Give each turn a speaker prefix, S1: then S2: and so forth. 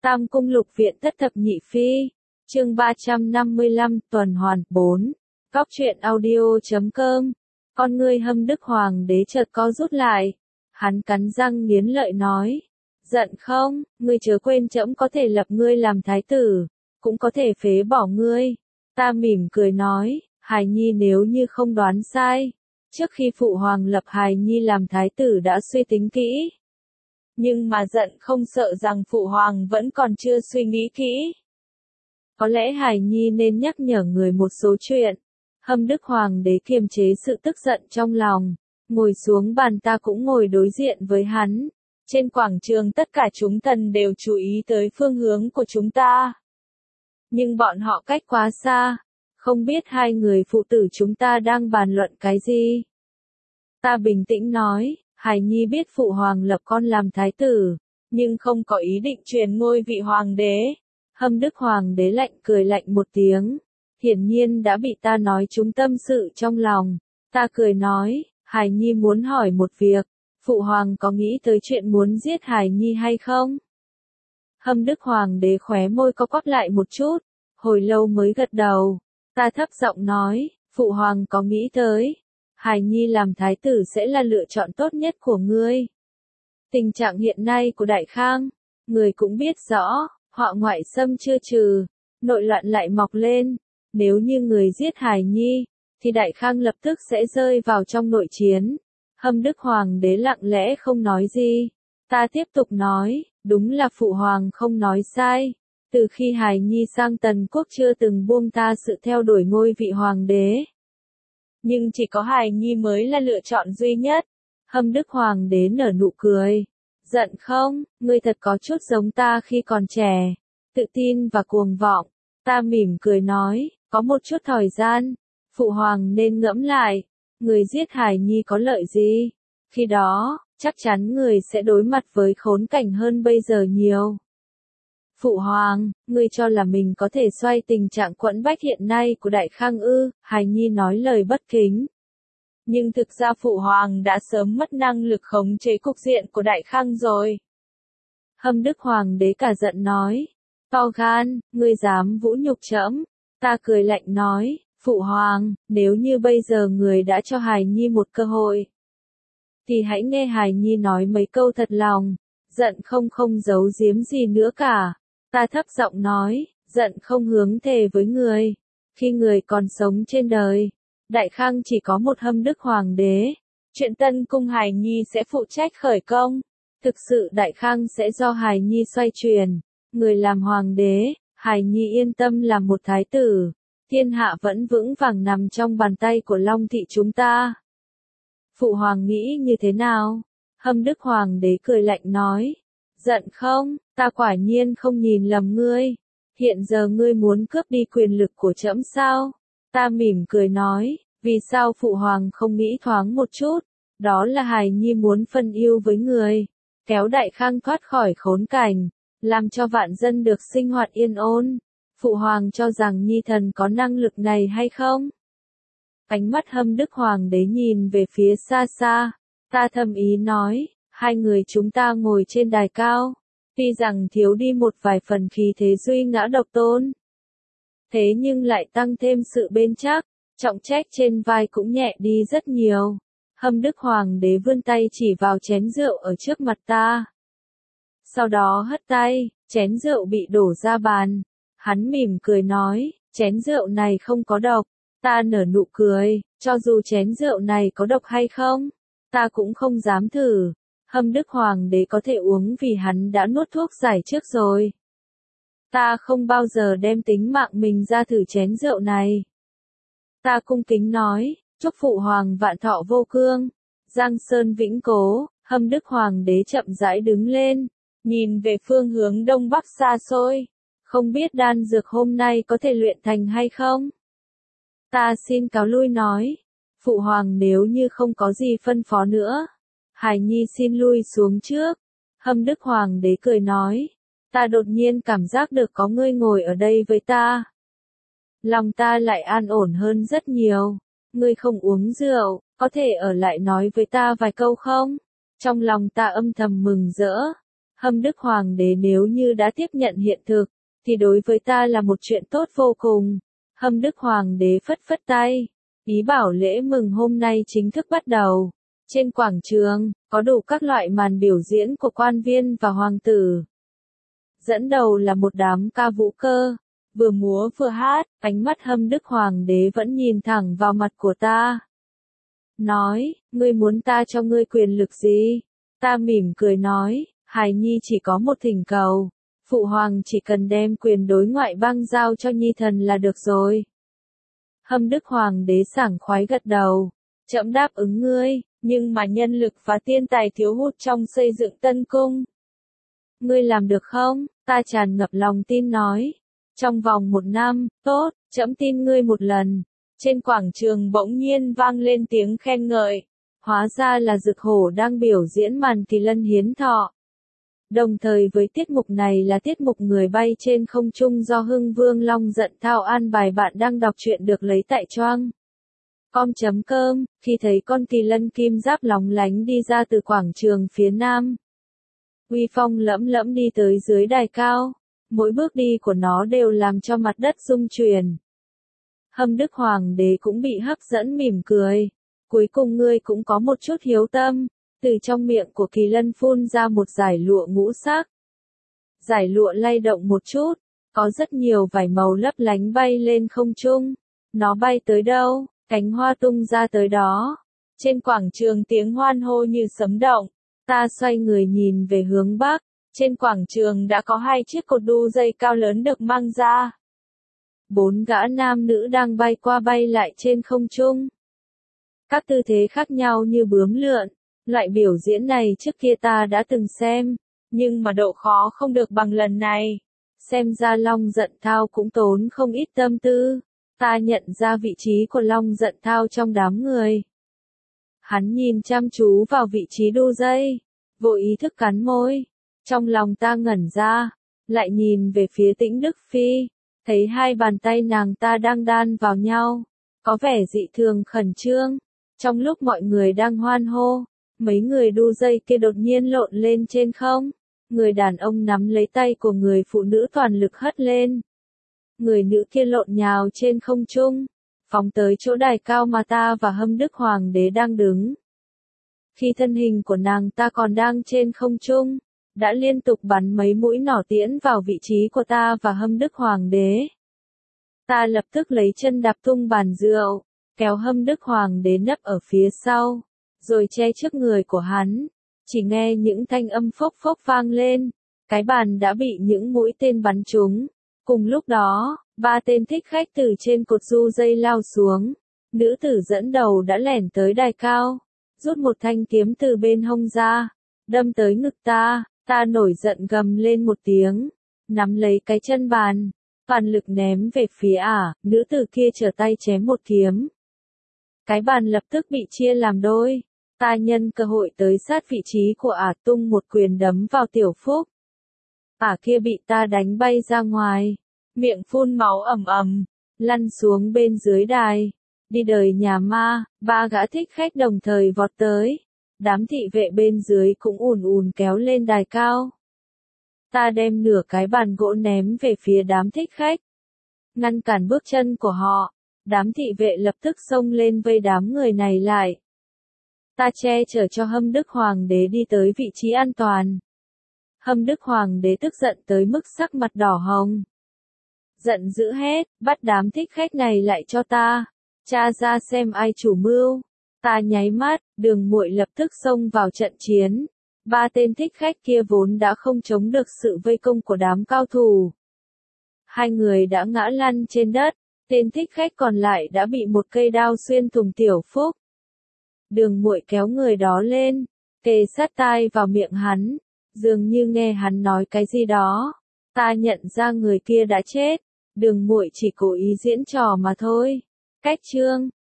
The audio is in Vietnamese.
S1: Tam Cung Lục Viện Thất Thập Nhị Phi, chương 355, tuần hoàn, 4. Góc truyện audio.com. Con ngươi Hâm Đức Hoàng đế chợt co rút lại. Hắn cắn răng nghiến lợi nói. Giận không, ngươi chớ quên trẫm có thể lập ngươi làm thái tử, cũng có thể phế bỏ ngươi. Ta mỉm cười nói, Hài Nhi nếu như không đoán sai, trước khi Phụ Hoàng lập Hài Nhi làm thái tử đã suy tính kỹ. Nhưng mà giận không sợ rằng Phụ Hoàng vẫn còn chưa suy nghĩ kỹ. Có lẽ Hài Nhi nên nhắc nhở người một số chuyện. Hâm Đức Hoàng đế kiềm chế sự tức giận trong lòng, ngồi xuống bàn, ta cũng ngồi đối diện với hắn. Trên quảng trường tất cả chúng thần đều chú ý tới phương hướng của chúng ta. Nhưng bọn họ cách quá xa, không biết hai người phụ tử chúng ta đang bàn luận cái gì. Ta bình tĩnh nói, Hài Nhi biết Phụ Hoàng lập con làm thái tử, nhưng không có ý định truyền ngôi vị hoàng đế. Hâm Đức Hoàng đế lạnh cười lạnh một tiếng, hiển nhiên đã bị ta nói trúng tâm sự trong lòng. Ta cười nói, Hài Nhi muốn hỏi một việc, Phụ Hoàng có nghĩ tới chuyện muốn giết Hài Nhi hay không? Hâm Đức Hoàng đế khóe môi co quắp lại một chút, hồi lâu mới gật đầu. Ta thấp giọng nói, Phụ Hoàng có nghĩ tới, Hài Nhi làm thái tử sẽ là lựa chọn tốt nhất của ngươi. Tình trạng hiện nay của Đại Khang, người cũng biết rõ, họa ngoại xâm chưa trừ, nội loạn lại mọc lên. Nếu như người giết Hài Nhi, thì Đại Khang lập tức sẽ rơi vào trong nội chiến. Hâm Đức Hoàng đế lặng lẽ không nói gì. Ta tiếp tục nói, đúng là Phụ Hoàng không nói sai. Từ khi Hài Nhi sang Tần Quốc chưa từng buông tha sự theo đuổi ngôi vị hoàng đế. Nhưng chỉ có Hài Nhi mới là lựa chọn duy nhất. Hâm Đức Hoàng đế nở nụ cười. Giận không, ngươi thật có chút giống ta khi còn trẻ. Tự tin và cuồng vọng. Ta mỉm cười nói, có một chút thời gian. Phụ Hoàng nên ngẫm lại. Người giết Hài Nhi có lợi gì? Khi đó, chắc chắn người sẽ đối mặt với khốn cảnh hơn bây giờ nhiều. Phụ Hoàng, ngươi cho là mình có thể xoay tình trạng quẫn bách hiện nay của Đại Khang ư? Hài Nhi nói lời bất kính. Nhưng thực ra Phụ Hoàng đã sớm mất năng lực khống chế cục diện của Đại Khang rồi. Hâm Đức Hoàng đế cả giận nói. To gan, ngươi dám vũ nhục trẫm. Ta cười lạnh nói, Phụ Hoàng, nếu như bây giờ người đã cho Hài Nhi một cơ hội, thì hãy nghe Hài Nhi nói mấy câu thật lòng. Giận không giấu giếm gì nữa cả. Ta thấp giọng nói, giận không hướng thề với người. Khi người còn sống trên đời, Đại Khang chỉ có một Hâm Đức Hoàng đế. Chuyện Tân Cung Hài Nhi sẽ phụ trách khởi công. Thực sự Đại Khang sẽ do Hài Nhi xoay chuyển. Người làm hoàng đế, Hài Nhi yên tâm làm một thái tử. Thiên hạ vẫn vững vàng nằm trong bàn tay của Long thị chúng ta. Phụ Hoàng nghĩ như thế nào? Hâm Đức Hoàng đế cười lạnh nói. Giận không, ta quả nhiên không nhìn lầm ngươi. Hiện giờ ngươi muốn cướp đi quyền lực của trẫm sao? Ta mỉm cười nói, vì sao Phụ Hoàng không nghĩ thoáng một chút? Đó là Hài Nhi muốn phân ưu với người, kéo Đại Khang thoát khỏi khốn cảnh, làm cho vạn dân được sinh hoạt yên ổn. Phụ Hoàng cho rằng Nhi thần có năng lực này hay không? Ánh mắt Hâm Đức Hoàng đế nhìn về phía xa xa. Ta thầm ý nói, hai người chúng ta ngồi trên đài cao, tuy rằng thiếu đi một vài phần khí thế duy ngã độc tôn, thế nhưng lại tăng thêm sự bền chắc, trọng trách trên vai cũng nhẹ đi rất nhiều. Hâm Đức Hoàng đế vươn tay chỉ vào chén rượu ở trước mặt ta. Sau đó hất tay, chén rượu bị đổ ra bàn. Hắn mỉm cười nói, chén rượu này không có độc. Ta nở nụ cười, cho dù chén rượu này có độc hay không, ta cũng không dám thử. Hâm Đức Hoàng đế có thể uống vì hắn đã nuốt thuốc giải trước rồi. Ta không bao giờ đem tính mạng mình ra thử chén rượu này. Ta cung kính nói, chúc Phụ Hoàng vạn thọ vô cương, Giang Sơn vĩnh cố. Hâm Đức Hoàng đế chậm rãi đứng lên, nhìn về phương hướng đông bắc xa xôi. Không biết đan dược hôm nay có thể luyện thành hay không? Ta xin cáo lui nói, Phụ Hoàng nếu như không có gì phân phó nữa, Hài Nhi xin lui xuống trước. Hâm Đức Hoàng đế cười nói, ta đột nhiên cảm giác được có ngươi ngồi ở đây với ta. Lòng ta lại an ổn hơn rất nhiều. Ngươi không uống rượu, có thể ở lại nói với ta vài câu không? Trong lòng ta âm thầm mừng rỡ. Hâm Đức Hoàng đế nếu như đã tiếp nhận hiện thực, thì đối với ta là một chuyện tốt vô cùng. Hâm Đức Hoàng đế phất phất tay, ý bảo lễ mừng hôm nay chính thức bắt đầu. Trên quảng trường, có đủ các loại màn biểu diễn của quan viên và hoàng tử. Dẫn đầu là một đám ca vũ cơ, vừa múa vừa hát, ánh mắt Hâm Đức Hoàng đế vẫn nhìn thẳng vào mặt của ta. Nói, ngươi muốn ta cho ngươi quyền lực gì? Ta mỉm cười nói, hài nhi chỉ có một thỉnh cầu, phụ hoàng chỉ cần đem quyền đối ngoại bang giao cho nhi thần là được rồi. Hâm Đức Hoàng đế sảng khoái gật đầu, trẫm đáp ứng ngươi, nhưng mà nhân lực và tiên tài thiếu hụt trong xây dựng tân cung. Ngươi làm được không? Ta tràn ngập lòng tin nói. Trong vòng 1 năm, tốt, trẫm tin ngươi một lần. Trên quảng trường bỗng nhiên vang lên tiếng khen ngợi. Hóa ra là Dực Hổ đang biểu diễn màn kỳ lân hiến thọ. Đồng thời với tiết mục này là tiết mục người bay trên không trung do Hưng Vương Long Giận Thao an bài. Bạn đang đọc truyện được lấy tại Choang com.com, khi thấy con kỳ lân kim giáp lóng lánh đi ra từ quảng trường phía nam. Uy phong lẫm lẫm đi tới dưới đài cao, mỗi bước đi của nó đều làm cho mặt đất rung chuyển. Hâm Đức Hoàng đế cũng bị hấp dẫn mỉm cười. Cuối cùng ngươi cũng có một chút hiếu tâm, từ trong miệng của kỳ lân phun ra một dải lụa ngũ sắc. Dải lụa lay động một chút, có rất nhiều vải màu lấp lánh bay lên không trung. Nó bay tới đâu, cánh hoa tung ra tới đó. Trên quảng trường tiếng hoan hô như sấm động. Ta xoay người nhìn về hướng bắc, trên quảng trường đã có 2 chiếc cột đu dây cao lớn được mang ra. 4 gã nam nữ đang bay qua bay lại trên không trung. Các tư thế khác nhau như bướm lượn, loại biểu diễn này trước kia ta đã từng xem, nhưng mà độ khó không được bằng lần này. Xem ra Long Giận Thao cũng tốn không ít tâm tư. Ta nhận ra vị trí của Long Giận Thao trong đám người. Hắn nhìn chăm chú vào vị trí đu dây, vô ý thức cắn môi. Trong lòng ta ngẩn ra, lại nhìn về phía Tĩnh Đức Phi, thấy 2 bàn tay nàng ta đang đan vào nhau, có vẻ dị thường khẩn trương. Trong lúc mọi người đang hoan hô, mấy người đu dây kia đột nhiên lộn lên trên không. Người đàn ông nắm lấy tay của người phụ nữ toàn lực hất lên. Người nữ kia lộn nhào trên không trung, phóng tới chỗ đài cao mà ta và Hâm Đức Hoàng đế đang đứng. Khi thân hình của nàng ta còn đang trên không trung, đã liên tục bắn mấy mũi nỏ tiễn vào vị trí của ta và Hâm Đức Hoàng đế. Ta lập tức lấy chân đạp tung bàn rượu, kéo Hâm Đức Hoàng đế nấp ở phía sau, rồi che trước người của hắn. Chỉ nghe những thanh âm phốc phốc vang lên, cái bàn đã bị những mũi tên bắn trúng. Cùng lúc đó, 3 tên thích khách từ trên cột du dây lao xuống. Nữ tử dẫn đầu đã lẻn tới đài cao, rút một thanh kiếm từ bên hông ra, đâm tới ngực ta. Ta nổi giận gầm lên một tiếng, nắm lấy cái chân bàn, toàn lực ném về phía nữ tử kia trở tay chém một kiếm. Cái bàn lập tức bị chia làm đôi. Ta nhân cơ hội tới sát vị trí của tung một quyền đấm vào Tiểu Phúc. Kia bị ta đánh bay ra ngoài, miệng phun máu ầm ầm, lăn xuống bên dưới đài. Đi đời nhà ma, 3 gã thích khách đồng thời vọt tới. Đám thị vệ bên dưới cũng ùn ùn kéo lên đài cao. Ta đem nửa cái bàn gỗ ném về phía đám thích khách, ngăn cản bước chân của họ. Đám thị vệ lập tức xông lên vây đám người này lại. Ta che chở cho Hâm Đức Hoàng đế đi tới vị trí an toàn. Hâm Đức Hoàng đế tức giận tới mức sắc mặt đỏ hồng. Giận dữ hét, bắt đám thích khách này lại cho ta. Tra ra xem ai chủ mưu. Ta nháy mắt, Đường Muội lập tức xông vào trận chiến. 3 tên thích khách kia vốn đã không chống được sự vây công của đám cao thủ. 2 người đã ngã lăn trên đất, tên thích khách còn lại đã bị một cây đao xuyên thủng Tiểu Phúc. Đường Muội kéo người đó lên, kề sát tai vào miệng hắn, dường như nghe hắn nói cái gì đó. Ta nhận ra người kia đã chết, Đường Muội chỉ cố ý diễn trò mà thôi. Cách chương